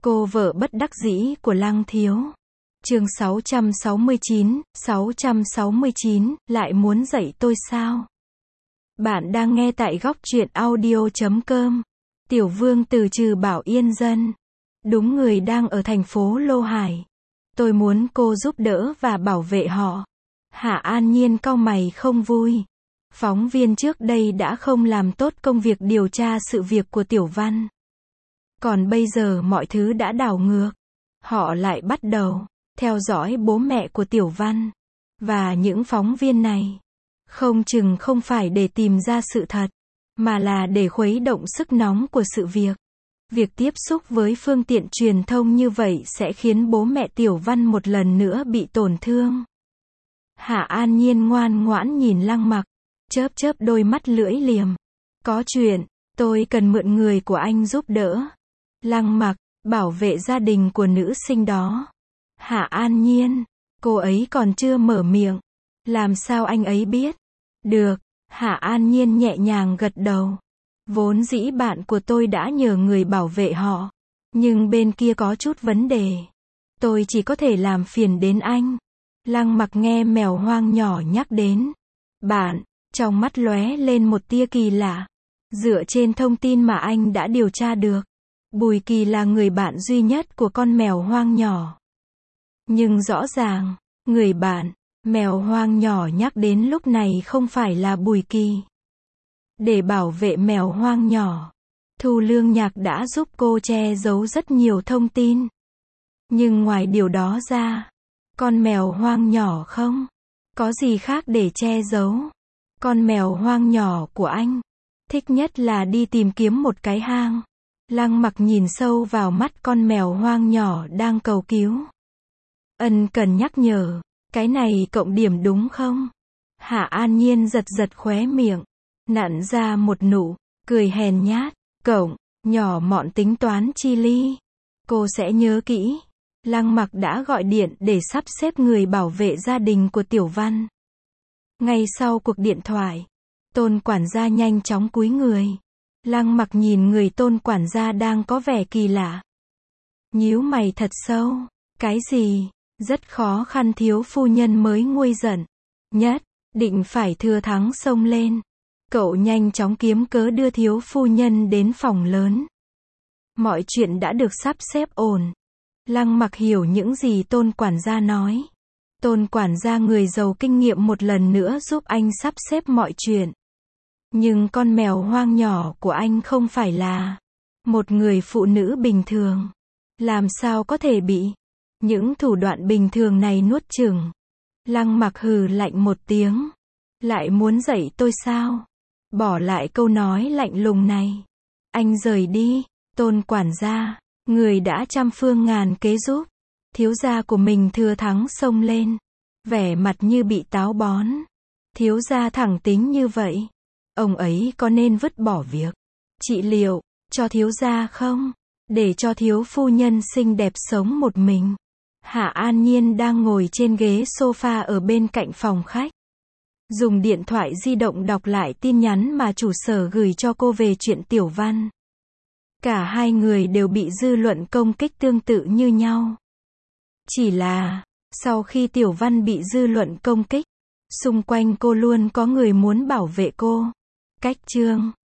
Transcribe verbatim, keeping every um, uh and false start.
Cô vợ bất đắc dĩ của Lăng Thiếu. Chương sáu trăm sáu mươi chín, sáu trăm sáu mươi chín, lại muốn dạy tôi sao? Bạn đang nghe tại góc truyện audio chấm com. Tiểu Vương từ Trừ Bảo Yên Dân. Đúng người đang ở thành phố Lô Hải. Tôi muốn cô giúp đỡ và bảo vệ họ. Hạ An Nhiên cau mày không vui. Phóng viên trước đây đã không làm tốt công việc điều tra sự việc của Tiểu Văn. Còn bây giờ mọi thứ đã đảo ngược. Họ lại bắt đầu theo dõi bố mẹ của Tiểu Văn. Và những phóng viên này không chừng không phải để tìm ra sự thật, mà là để khuấy động sức nóng của sự việc. Việc tiếp xúc với phương tiện truyền thông như vậy sẽ khiến bố mẹ Tiểu Văn một lần nữa bị tổn thương. Hạ An Nhiên ngoan ngoãn nhìn Lăng Mặc, chớp chớp đôi mắt lưỡi liềm. Có chuyện, tôi cần mượn người của anh giúp đỡ. Lăng Mặc, bảo vệ gia đình của nữ sinh đó. Hạ An Nhiên, cô ấy còn chưa mở miệng. Làm sao anh ấy biết? Được, Hạ An Nhiên nhẹ nhàng gật đầu. Vốn dĩ bạn của tôi đã nhờ người bảo vệ họ. Nhưng bên kia có chút vấn đề. Tôi chỉ có thể làm phiền đến anh. Lăng Mặc nghe mèo hoang nhỏ nhắc đến bạn, trong mắt lóe lên một tia kỳ lạ. Dựa trên thông tin mà anh đã điều tra được, Bùi Kỳ là người bạn duy nhất của con mèo hoang nhỏ. Nhưng rõ ràng, người bạn, mèo hoang nhỏ nhắc đến lúc này không phải là Bùi Kỳ. Để bảo vệ mèo hoang nhỏ, Thu Lương Nhạc đã giúp cô che giấu rất nhiều thông tin. Nhưng ngoài điều đó ra, con mèo hoang nhỏ không có gì khác để che giấu. Con mèo hoang nhỏ của anh thích nhất là đi tìm kiếm một cái hang. Lăng Mặc nhìn sâu vào mắt con mèo hoang nhỏ đang cầu cứu. Ân cần nhắc nhở, cái này cộng điểm đúng không? Hạ An Nhiên giật giật khóe miệng, nặn ra một nụ cười hèn nhát. Cộng, nhỏ mọn tính toán chi ly. Cô sẽ nhớ kỹ. Lăng Mặc đã gọi điện để sắp xếp người bảo vệ gia đình của Tiểu Văn. Ngay sau cuộc điện thoại, Tôn quản gia nhanh chóng cúi người. Lăng Mặc nhìn người Tôn quản gia đang có vẻ kỳ lạ. Nhíu mày thật sâu. Cái gì? Rất khó khăn thiếu phu nhân mới nguôi giận. Nhất định phải thừa thắng xông lên. Cậu nhanh chóng kiếm cớ đưa thiếu phu nhân đến phòng lớn. Mọi chuyện đã được sắp xếp ổn. Lăng Mặc hiểu những gì Tôn quản gia nói. Tôn quản gia người giàu kinh nghiệm một lần nữa giúp anh sắp xếp mọi chuyện. Nhưng con mèo hoang nhỏ của anh không phải là một người phụ nữ bình thường. Làm sao có thể bị những thủ đoạn bình thường này nuốt chửng? Lăng Mặc hừ lạnh một tiếng. Lại muốn dạy tôi sao? Bỏ lại câu nói lạnh lùng này. Anh rời đi. Tôn quản gia, người đã trăm phương ngàn kế giúp thiếu gia của mình thừa thắng xông lên. Vẻ mặt như bị táo bón. Thiếu gia thẳng tính như vậy. Ông ấy có nên vứt bỏ việc trị liệu cho thiếu gia không? Để cho thiếu phu nhân xinh đẹp sống một mình. Hạ An Nhiên đang ngồi trên ghế sofa ở bên cạnh phòng khách. Dùng điện thoại di động đọc lại tin nhắn mà chủ sở gửi cho cô về chuyện Tiểu Văn. Cả hai người đều bị dư luận công kích tương tự như nhau. Chỉ là, sau khi Tiểu Văn bị dư luận công kích, xung quanh cô luôn có người muốn bảo vệ cô. Cách chương